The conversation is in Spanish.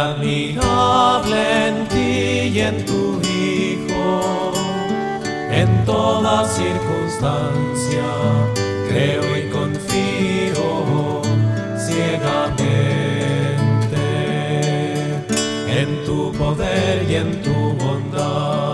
admirable en ti y en tu Hijo. En toda circunstancia creo y confío ciegamente en tu poder y en tu bondad.